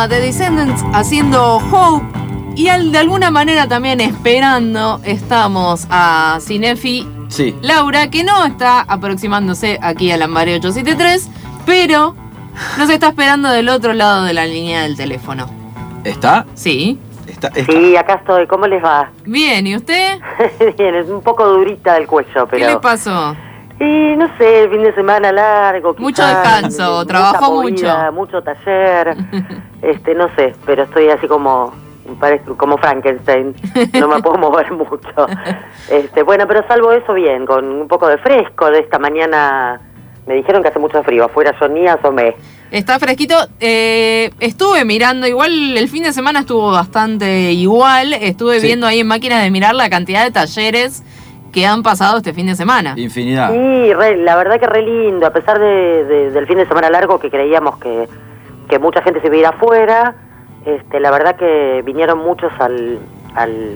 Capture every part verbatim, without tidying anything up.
a The Descendants haciendo Hope. Y al, de alguna manera también esperando estamos a Cinefi Sí. Laura, que no está aproximándose aquí a Lambaré ocho siete tres, pero nos está esperando del otro lado de la línea del teléfono. ¿Está? Sí. Está, está. Sí, acá estoy. ¿Cómo les va? Bien, ¿y usted? Bien, es un poco durita del cuello, pero... ¿Qué le pasó? Y no sé, el fin de semana largo. Mucho quizás, descanso, mucha trabajó movida, mucho. Mucho taller, este, no sé, pero estoy así como... Parezco como Frankenstein, no me puedo mover mucho. Este, bueno, pero salvo eso, bien, con un poco de fresco de esta mañana. Me dijeron que hace mucho frío, afuera yo ni asomé. Está fresquito. Eh, estuve mirando, igual el fin de semana estuvo bastante igual. Estuve Sí. viendo ahí en máquinas de mirar la cantidad de talleres que han pasado este fin de semana. Infinidad. Sí, re- la verdad que re lindo, a pesar de, de- del fin de semana largo que creíamos que, que mucha gente se iba a ir afuera. Este, la verdad que vinieron muchos al, al,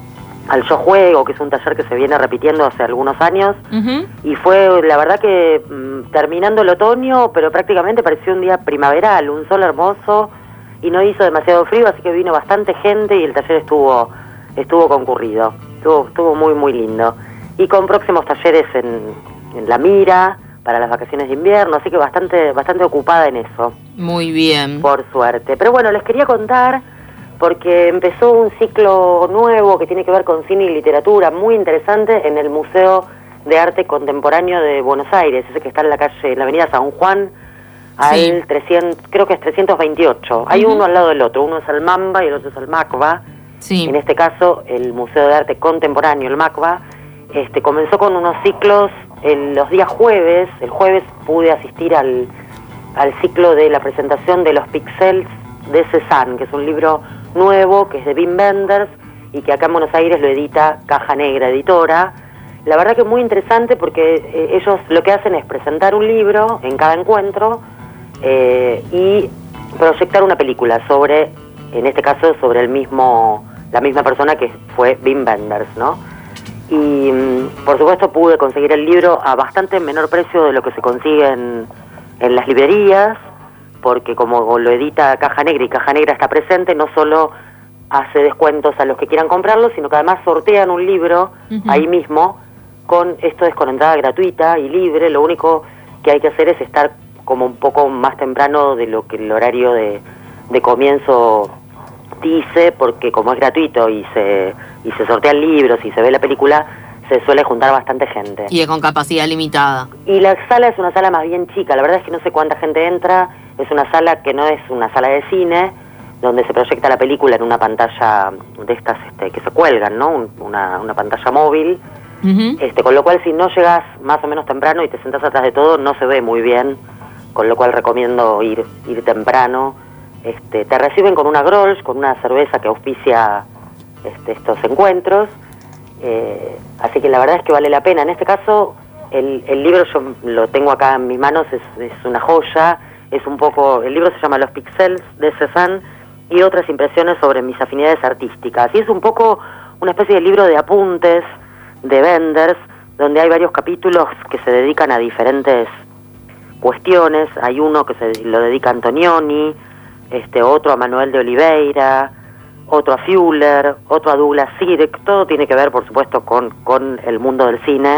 al Yo Juego, que es un taller que se viene repitiendo hace algunos años, Ujú. y fue la verdad que mm, terminando el otoño, pero prácticamente pareció un día primaveral, un sol hermoso, y no hizo demasiado frío, así que vino bastante gente y el taller estuvo estuvo concurrido, estuvo, estuvo muy muy lindo, y con próximos talleres en, en La Mira, para las vacaciones de invierno, así que bastante bastante ocupada en eso. Muy bien. Por suerte. Pero bueno, les quería contar, porque empezó un ciclo nuevo que tiene que ver con cine y literatura, muy interesante, en el Museo de Arte Contemporáneo de Buenos Aires, ese que está en la calle, en la avenida San Juan, al Sí. trescientos, creo que es trescientos veintiocho. Hay Ujú. uno al lado del otro, uno es el Mamba y el otro es el MACBA. Sí. En este caso, el Museo de Arte Contemporáneo, el MACBA, este, comenzó con unos ciclos en los días jueves. El jueves pude asistir al, al ciclo de la presentación de Los Pixels de Cézanne, que es un libro nuevo, que es de Wim Wenders, y que acá en Buenos Aires lo edita Caja Negra Editora. La verdad que es muy interesante porque eh, ellos lo que hacen es presentar un libro en cada encuentro eh, y proyectar una película sobre, en este caso, sobre el mismo, la misma persona que fue Wim Wenders, ¿no? Y mm, por supuesto pude conseguir el libro a bastante menor precio de lo que se consigue en, en las librerías, porque como lo edita Caja Negra y Caja Negra está presente, no solo hace descuentos a los que quieran comprarlo, sino que además sortean un libro Ujú. ahí mismo. Con esto es con entrada gratuita y libre. Lo único que hay que hacer es estar como un poco más temprano de lo que el horario de, de comienzo dice, porque como es gratuito y se y se sortean libros y se ve la película, se suele juntar bastante gente. Y con capacidad limitada. Y la sala es una sala más bien chica, la verdad es que no sé cuánta gente entra, es una sala que no es una sala de cine, donde se proyecta la película en una pantalla de estas este, que se cuelgan, ¿no? Un- una, una pantalla móvil, Ujú. este, con lo cual si no llegas más o menos temprano y te sentás atrás de todo, no se ve muy bien, con lo cual recomiendo ir, ir temprano. Este, te reciben con una Grolsch, con una cerveza que auspicia este, estos encuentros. Eh, así que la verdad es que vale la pena. En este caso, el, el libro yo lo tengo acá en mis manos, es, es una joya. Es un poco, el libro se llama Los Pixels de Cézanne y otras impresiones sobre mis afinidades artísticas. Y es un poco una especie de libro de apuntes de Wenders, donde hay varios capítulos que se dedican a diferentes cuestiones. Hay uno que se lo dedica a Antonioni, este, otro a Manuel de Oliveira, otro a Fuller, otro a Douglas Sirk. Todo tiene que ver, por supuesto, con, con el mundo del cine,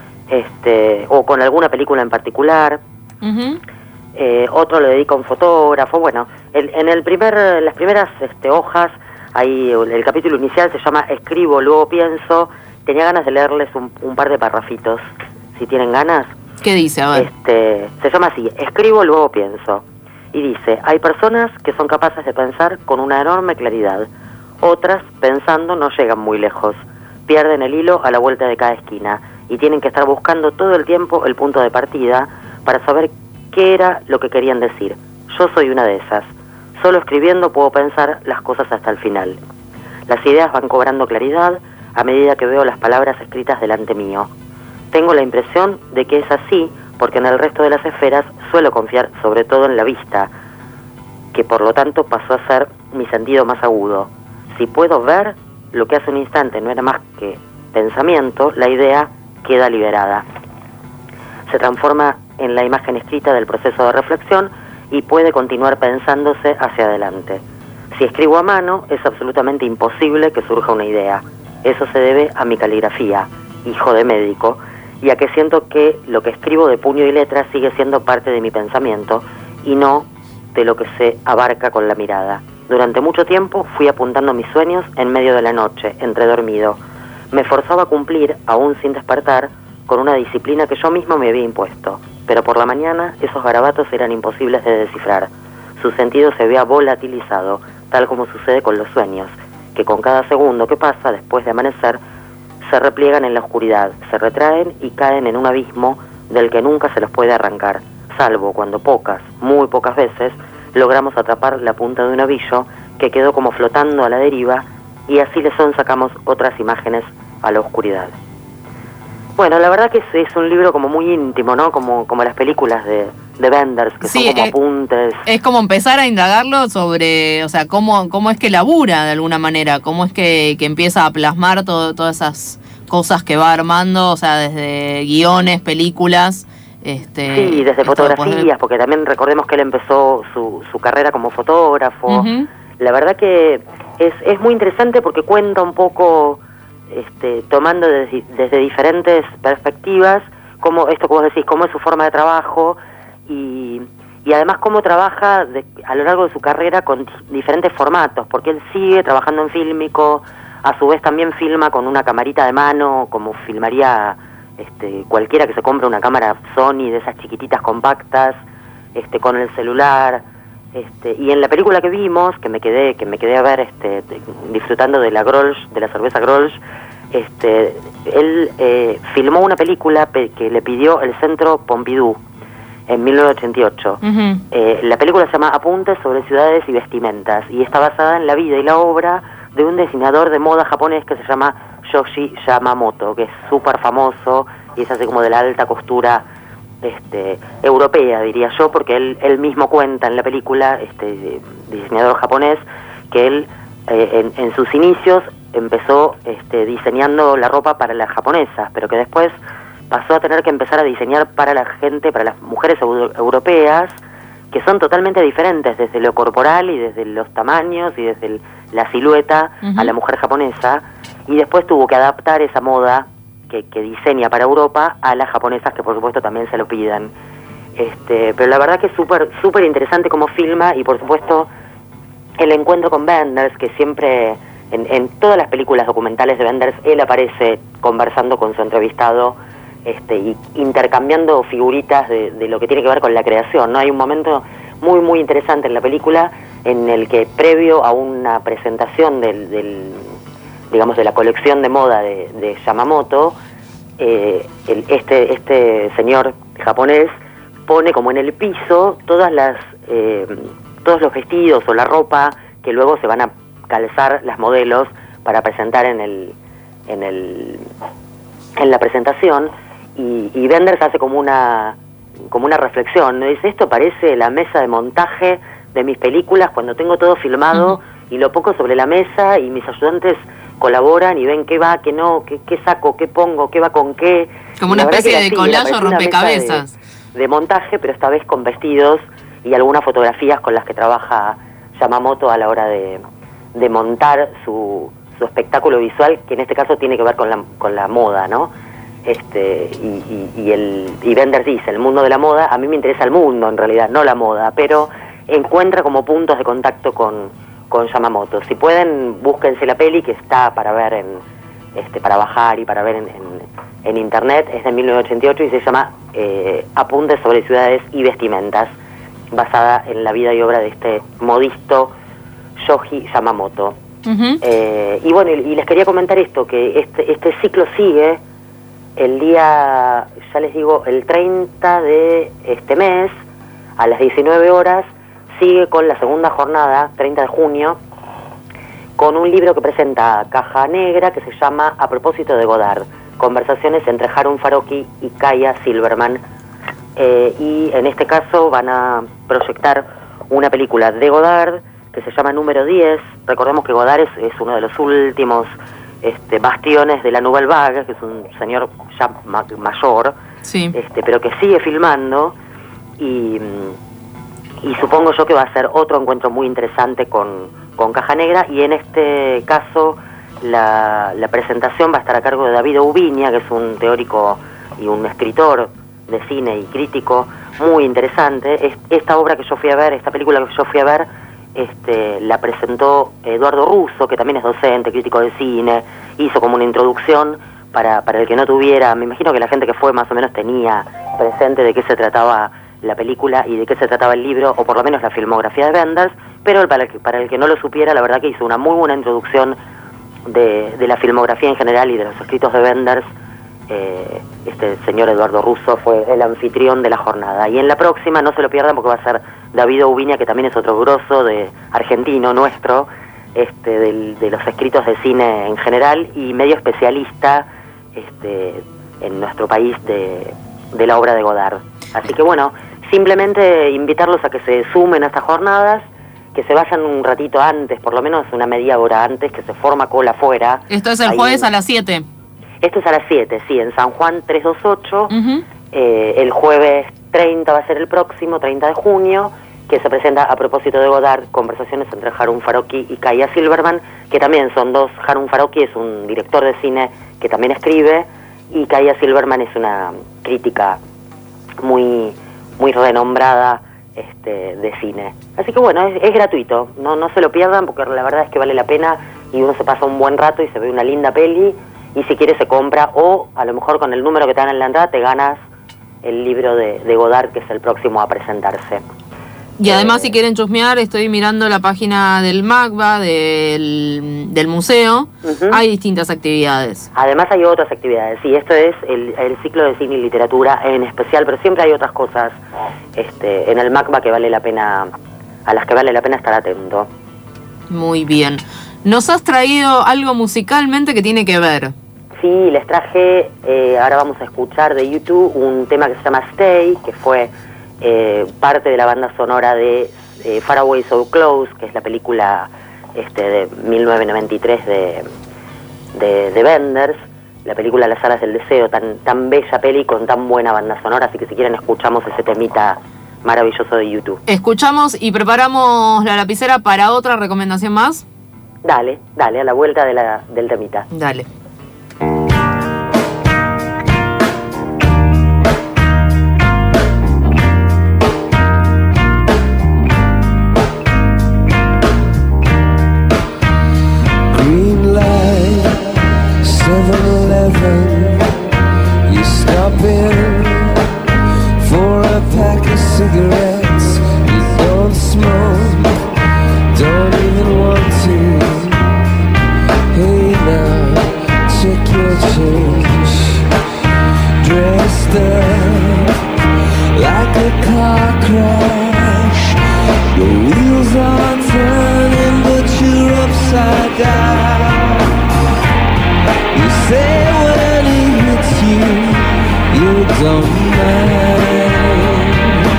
este, o con alguna película en particular. Ujú. Eh, otro lo dedica a un fotógrafo. Bueno, el, en el primer, en las primeras este, hojas, ahí el, el capítulo inicial se llama Escribo, luego pienso. Tenía ganas de leerles un, un par de parrafitos, si tienen ganas. ¿Qué dice? A ver. Este, se llama así, Escribo, luego pienso. Y dice, hay personas que son capaces de pensar con una enorme claridad. Otras, pensando, no llegan muy lejos. Pierden el hilo a la vuelta de cada esquina y tienen que estar buscando todo el tiempo el punto de partida para saber qué era lo que querían decir. Yo soy una de esas. Solo escribiendo puedo pensar las cosas hasta el final. Las ideas van cobrando claridad a medida que veo las palabras escritas delante mío. Tengo la impresión de que es así porque en el resto de las esferas suelo confiar sobre todo en la vista, que por lo tanto pasó a ser mi sentido más agudo. Si puedo ver lo que hace un instante no era más que pensamiento, la idea queda liberada. Se transforma en la imagen escrita del proceso de reflexión y puede continuar pensándose hacia adelante. Si escribo a mano, es absolutamente imposible que surja una idea. Eso se debe a mi caligrafía, hijo de médico, y a que siento que lo que escribo de puño y letra sigue siendo parte de mi pensamiento y no de lo que se abarca con la mirada. Durante mucho tiempo fui apuntando mis sueños en medio de la noche, entredormido. Me forzaba a cumplir, aún sin despertar, con una disciplina que yo mismo me había impuesto. Pero por la mañana esos garabatos eran imposibles de descifrar. Su sentido se había volatilizado, tal como sucede con los sueños, que con cada segundo que pasa después de amanecer, se repliegan en la oscuridad, se retraen y caen en un abismo del que nunca se los puede arrancar, salvo cuando pocas, muy pocas veces, logramos atrapar la punta de un ovillo que quedó como flotando a la deriva y así le son sacamos otras imágenes a la oscuridad. Bueno, la verdad que es, es un libro como muy íntimo, ¿no? Como, como las películas de, de Wenders, que sí, son como es, apuntes. Es como empezar a indagarlo sobre, o sea, cómo, cómo es que labura de alguna manera, cómo es que, que empieza a plasmar todo, todas esas cosas que va armando, o sea, desde guiones, películas. Este, sí, desde fotografías, porque también recordemos que él empezó su, su carrera como fotógrafo. Uh-huh. La verdad que es, es muy interesante porque cuenta un poco... Este, tomando desde, desde diferentes perspectivas, como esto que vos decís, cómo es su forma de trabajo y, y además cómo trabaja de, a lo largo de su carrera con diferentes formatos, porque él sigue trabajando en fílmico, a su vez también filma con una camarita de mano, como filmaría este, cualquiera que se compre una cámara Sony de esas chiquititas compactas, este, con el celular. Este, y en la película que vimos, que me quedé, que me quedé a ver, este, disfrutando de la Grolsch, de la cerveza Grolsch, este, él eh, filmó una película pe que le pidió el Centro Pompidou en mil novecientos ochenta y ocho. Uh-huh. eh, la película se llama Apuntes sobre ciudades y vestimentas y está basada en la vida y la obra de un diseñador de moda japonés que se llama Yohji Yamamoto, que es súper famoso y es así como de la alta costura Este, europea, diría yo, porque él, él mismo cuenta en la película, este diseñador japonés, que él eh, en, en sus inicios empezó este, diseñando la ropa para las japonesas, pero que después pasó a tener que empezar a diseñar para la gente, para las mujeres euro europeas, que son totalmente diferentes desde lo corporal y desde los tamaños y desde el, la silueta uh-huh. a la mujer japonesa, y después tuvo que adaptar esa moda Que, que diseña para Europa a las japonesas, que por supuesto también se lo pidan. Este, pero la verdad que es súper súper interesante cómo filma, y por supuesto el encuentro con Wenders, que siempre en, en todas las películas documentales de Wenders él aparece conversando con su entrevistado este, y intercambiando figuritas de, de lo que tiene que ver con la creación, ¿no? Hay un momento muy muy interesante en la película en el que previo a una presentación del, del digamos, de la colección de moda de, de Yamamoto, eh, el, este, este señor japonés pone como en el piso todas las, eh, todos los vestidos o la ropa que luego se van a calzar las modelos para presentar en el, en el, en la presentación, y, y Wenders hace como una, como una reflexión, ¿no? Dice, esto parece la mesa de montaje de mis películas cuando tengo todo filmado uh-huh. y lo pongo sobre la mesa y mis ayudantes colaboran y ven qué va, qué no, qué, qué saco, qué pongo, qué va con qué. Como una especie de collage o rompecabezas. De, de montaje, pero esta vez con vestidos y algunas fotografías con las que trabaja Yamamoto a la hora de, de montar su, su espectáculo visual, que en este caso tiene que ver con la, con la moda, ¿no? Este, y, y, y, el, y Wenders dice, el mundo de la moda, a mí me interesa el mundo en realidad, no la moda, pero encuentra como puntos de contacto con con Yamamoto. Si pueden, búsquense la peli, que está para ver en este para bajar y para ver en, en, en internet. Es de mil novecientos ochenta y ocho y se llama eh, Apuntes sobre ciudades y vestimentas, basada en la vida y obra de este modisto Yohji Yamamoto. Uh-huh. eh, y bueno, y, y les quería comentar esto, que este, este ciclo sigue el día, ya les digo, el treinta de este mes, a las diecinueve horas, sigue con la segunda jornada, treinta de junio, con un libro que presenta Caja Negra, que se llama A propósito de Godard, conversaciones entre Harun Farokhi y Kaya Silverman. Eh, y en este caso van a proyectar una película de Godard que se llama Número diez. Recordemos que Godard es, es uno de los últimos este, bastiones de la Nouvelle Vague, que es un señor ya ma mayor, sí. este, pero que sigue filmando, y... y supongo yo que va a ser otro encuentro muy interesante con, con Caja Negra, y en este caso la, la presentación va a estar a cargo de David Ubiña, que es un teórico y un escritor de cine y crítico muy interesante. Es, esta obra que yo fui a ver, esta película que yo fui a ver, este, la presentó Eduardo Russo, que también es docente, crítico de cine, hizo como una introducción para, para el que no tuviera, me imagino que la gente que fue más o menos tenía presente de qué se trataba la película y de qué se trataba el libro, o por lo menos la filmografía de Wenders, pero para el que, para el que no lo supiera, la verdad que hizo una muy buena introducción de, de la filmografía en general y de los escritos de Wenders. Eh, este señor Eduardo Russo fue el anfitrión de la jornada, y en la próxima no se lo pierdan porque va a ser David Ubiña, que también es otro grosso de argentino nuestro, este, del, de los escritos de cine en general y medio especialista este, en nuestro país de, de la obra de Godard. Así que bueno, simplemente invitarlos a que se sumen a estas jornadas, que se vayan un ratito antes, por lo menos una media hora antes, que se forma cola afuera. Esto es el Ahí jueves en... a las siete. Esto es a las siete, sí, en San Juan trescientos veintiocho. Uh-huh. eh, el jueves treinta va a ser el próximo, treinta de junio, que se presenta a propósito de Godard, conversaciones entre Harun Farocki y Kaya Silverman, que también son dos. Harun Farocki es un director de cine que también escribe, y Kaya Silverman es una crítica muy, muy renombrada este, de cine. Así que bueno, es, es gratuito, no, no se lo pierdan porque la verdad es que vale la pena y uno se pasa un buen rato y se ve una linda peli. Y si quieres se compra, o a lo mejor con el número que te dan en la entrada te ganas el libro de, de Godard, que es el próximo a presentarse. Y además, eh, si quieren chusmear, estoy mirando la página del MACBA, del, del museo. Uh-huh. Hay distintas actividades. Además hay otras actividades, sí, esto es el, el ciclo de cine y literatura en especial, pero siempre hay otras cosas este, en el MACBA que vale la pena, a las que vale la pena estar atento. Muy bien. Nos has traído algo musicalmente que tiene que ver. Sí, les traje, eh, ahora vamos a escuchar de YouTube un tema que se llama Stay, que fue eh, parte de la banda sonora de eh, Far Away So Close, que es la película este, de mil novecientos noventa y tres de, de, de Wenders, la película Las Alas del Deseo, tan, tan bella peli con tan buena banda sonora, así que si quieren escuchamos ese temita maravilloso de YouTube. Escuchamos y preparamos la lapicera para otra recomendación más. Dale, dale, a la vuelta de la, del temita. Dale. Green light, seven eleven, you stop in for a pack of cigarettes, you don't smoke, don't even want to. Hey now, check your change. Dressed up like a car crash, the wheels are turning but you're upside down. You say when he hits you, you don't mind,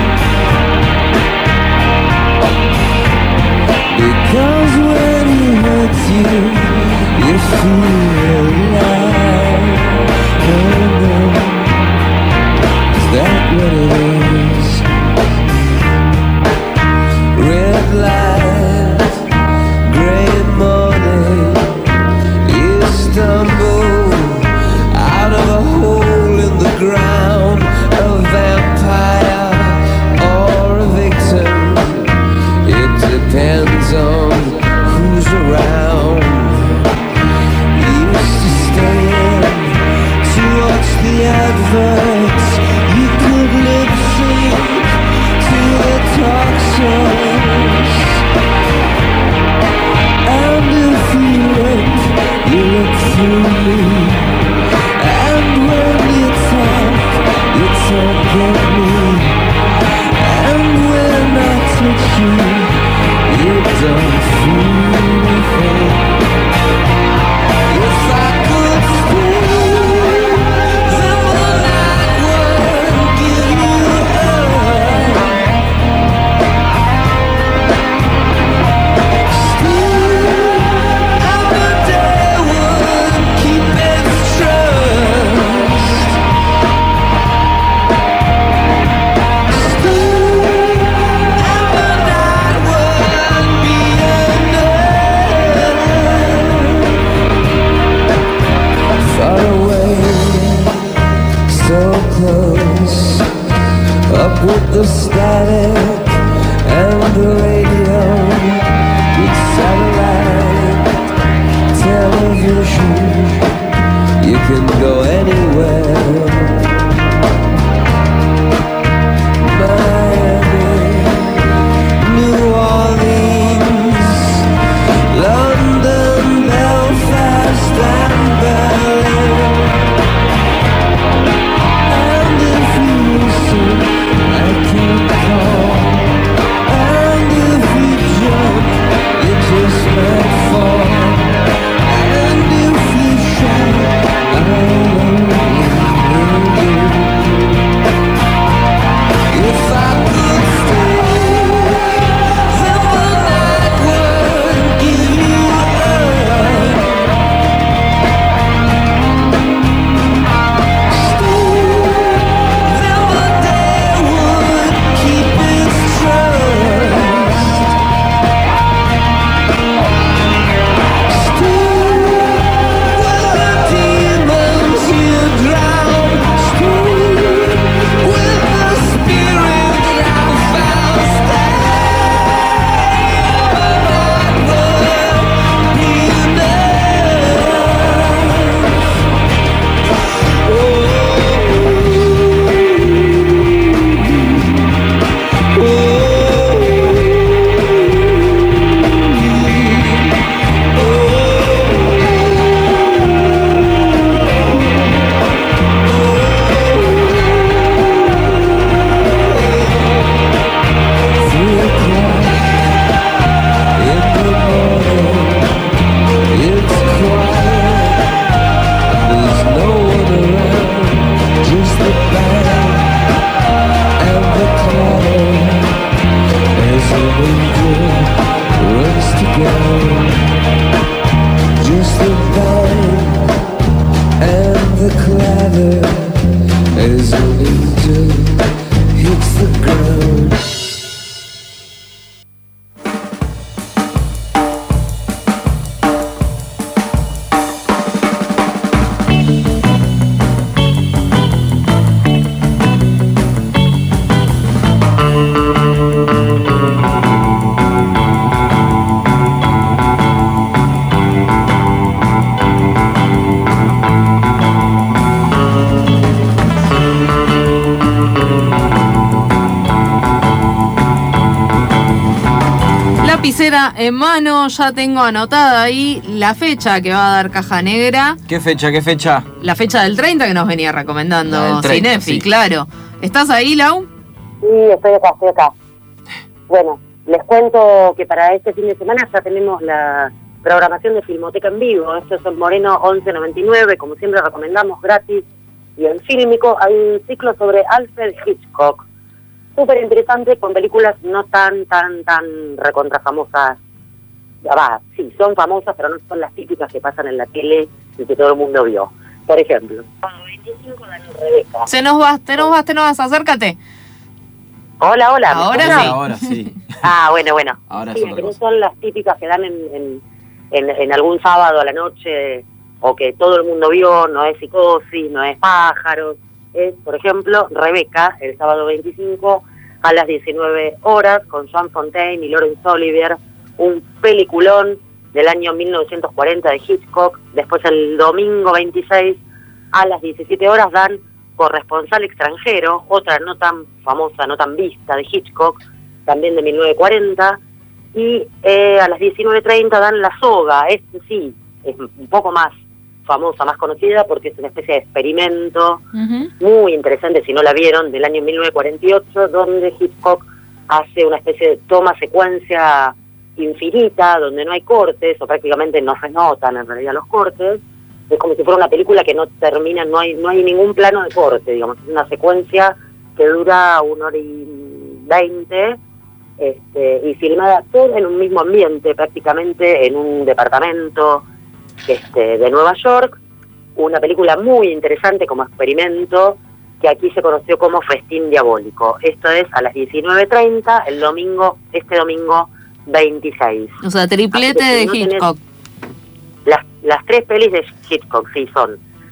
because when he hurts you, you feel alive. Oh no, is that what it is? Red light, grey morning, you stumble out of a hole in the ground, a vampire or a victim. It depends on who's around. the static and the radio with satellite television. You can go anywhere. Miami, New Orleans, London, Belfast and Berlin. And if you listen, I can call. And if you jump, you just might fall. And if you shout, I'll hear you. If I could stay, then the night would give you up. Stay, then the day would keep its trust. Stay with the demons you drown. Stay with the spirit I found. Stay, the night would be enough. Three o'clock in the morning, it's quiet, there's no one around, just the band and the clatter as an angel runs together. Just the band and the clatter as an angel hits the ground. Lapicera en mano, ya tengo anotada ahí la fecha que va a dar Caja Negra. ¿Qué fecha? ¿Qué fecha? La fecha del treinta que nos venía recomendando La del treinta, Cinefi, sí. claro. ¿Estás ahí, Lau? Sí, estoy acá, estoy acá. Bueno, les cuento que para este fin de semana ya tenemos la programación de Filmoteca en vivo. Esto es en Moreno once noventa y nueve, como siempre recomendamos, gratis. Y en Fílmico hay un ciclo sobre Alfred Hitchcock. Súper interesante, con películas no tan, tan, tan recontra famosas. Ya va, sí, son famosas, pero no son las típicas que pasan en la tele y que todo el mundo vio. Por ejemplo, veinticinco dan Rebeca. Se nos vas, te nos vas, te nos vas, acércate. Hola, hola. ¿me Ahora escuchan? sí. Ahora sí. Ah, bueno, bueno. Ahora sí, es otra que no cosa. son las típicas que dan en, en, en, en algún sábado a la noche o que todo el mundo vio, no es Psicosis, no es Pájaros. Es, por ejemplo, Rebeca, el sábado veinticinco a las diecinueve horas, con Joan Fontaine y Laurence Olivier, un peliculón del año mil novecientos cuarenta de Hitchcock. Después el domingo veintiséis a las diecisiete horas dan Corresponsal extranjero, otra no tan famosa, no tan vista de Hitchcock, también de mil novecientos cuarenta. Y eh, a las diecinueve treinta dan La Soga. Este sí, es un poco más famosa, más conocida, porque es una especie de experimento Uh-huh. muy interesante, si no la vieron, del año mil novecientos cuarenta y ocho, donde Hitchcock hace una especie de toma secuencia infinita, donde no hay cortes, o prácticamente no se notan en realidad los cortes. Es como si fuera una película que no termina, no hay no hay ningún plano de corte, digamos, es una secuencia que dura una hora y veinte, este, y filmada todo en un mismo ambiente, prácticamente en un departamento este, de Nueva York. Una película muy interesante como experimento, que aquí se conoció como Festín Diabólico. Esto es a las diecinueve treinta, el domingo, este domingo veintiséis. O sea, triplete Así que de si no tenés- Hitchcock. Las, las tres pelis de Hitchcock, sí, son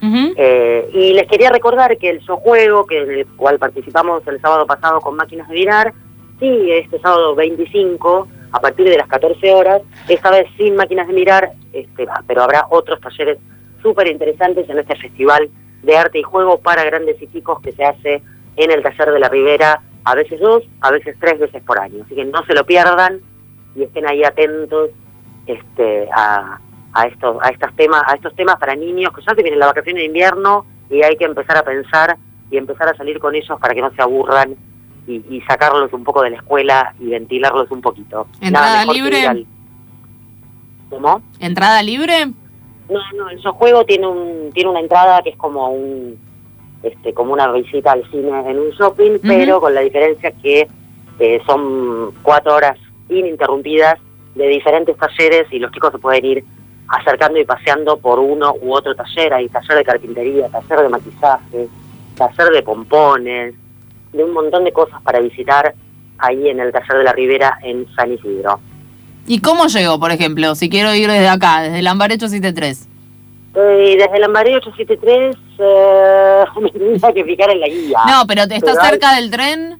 Ujú. Eh, y les quería recordar que el Yo Juego, que en el cual participamos el sábado pasado con Máquinas de Mirar, sigue este sábado veinticinco a partir de las catorce horas, esta vez sin Máquinas de Mirar, este, pero habrá otros talleres súper interesantes en este festival de arte y juego para grandes y chicos que se hace en el Taller de la Ribera, a veces dos, a veces tres veces por año. Así que no se lo pierdan y estén ahí atentos este, a, a, estos, a, estos temas, a estos temas para niños, que ya se viene la vacación de invierno y hay que empezar a pensar y empezar a salir con ellos para que no se aburran y, y sacarlos un poco de la escuela y ventilarlos un poquito. ¿Entrada mejor que libre? ir al- ¿Cómo? ¿Entrada libre? No, no, el Yo Juego tiene un tiene una entrada que es como un este como una visita al cine en un shopping, pero con la diferencia que eh, son cuatro horas ininterrumpidas de diferentes talleres y los chicos se pueden ir acercando y paseando por uno u otro taller. Hay taller de carpintería, taller de maquillaje, taller de pompones, de un montón de cosas para visitar ahí en el Taller de la Ribera en San Isidro. ¿Y cómo llego, por ejemplo, si quiero ir desde acá, desde Lambaré ochocientos setenta y tres? Eh, y desde Lambaré ochocientos setenta y tres eh, me tendría que fijar en la guía. No, pero ¿te estás Pero hay- cerca del tren?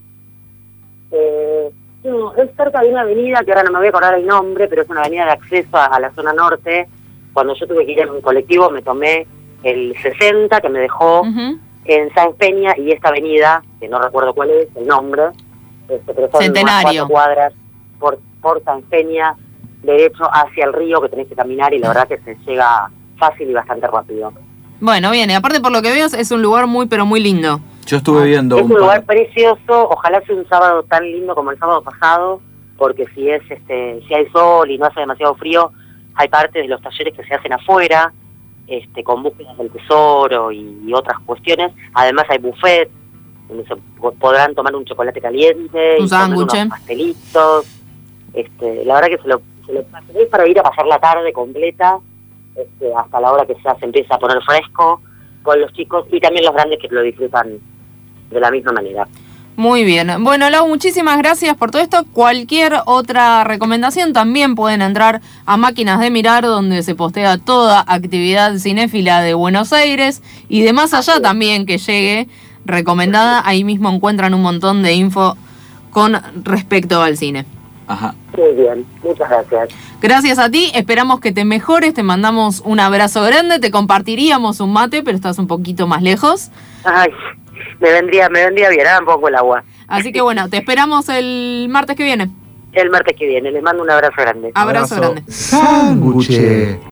Eh, no, es cerca de una avenida que ahora no me voy a acordar el nombre, pero es una avenida de acceso a, a la zona norte. Cuando yo tuve que ir en un colectivo me tomé el sesenta que me dejó Ujú. en Sáenz Peña y esta avenida, que no recuerdo cuál es el nombre, este, pero son unas Centenario. cuatro cuadras por, por Sáenz Peña, derecho hacia el río que tenés que caminar y la verdad que se llega fácil y bastante rápido. Bueno, bien, y aparte por lo que veo es un lugar muy, pero muy lindo. Yo estuve viendo Es un un lugar par- precioso, ojalá sea un sábado tan lindo como el sábado pasado, porque si es este si hay sol y no hace demasiado frío, hay partes de los talleres que se hacen afuera, este con búsquedas del tesoro y, y otras cuestiones. Además hay buffet, donde se po- podrán tomar un chocolate caliente, Un y comer sándwich. unos pastelitos. Este, la verdad que se lo, se lo tenéis para ir a pasar la tarde completa, este, hasta la hora que ya se empieza a poner fresco con los chicos y también los grandes que lo disfrutan de la misma manera. Muy bien. Bueno, Lau, muchísimas gracias por todo esto. Cualquier otra recomendación también pueden entrar a Máquinas de Mirar, donde se postea toda actividad cinéfila de Buenos Aires y de más allá también que llegue recomendada. Ahí mismo encuentran un montón de info con respecto al cine. Ajá. Muy bien, muchas gracias. Gracias a ti, esperamos que te mejores, te mandamos un abrazo grande, te compartiríamos un mate, pero estás un poquito más lejos. Ay, me vendría, me vendría bien, ahora un poco el agua. Así que bueno, te esperamos el martes que viene. El martes que viene, les mando un abrazo grande. Abrazo, grande. Sándwich.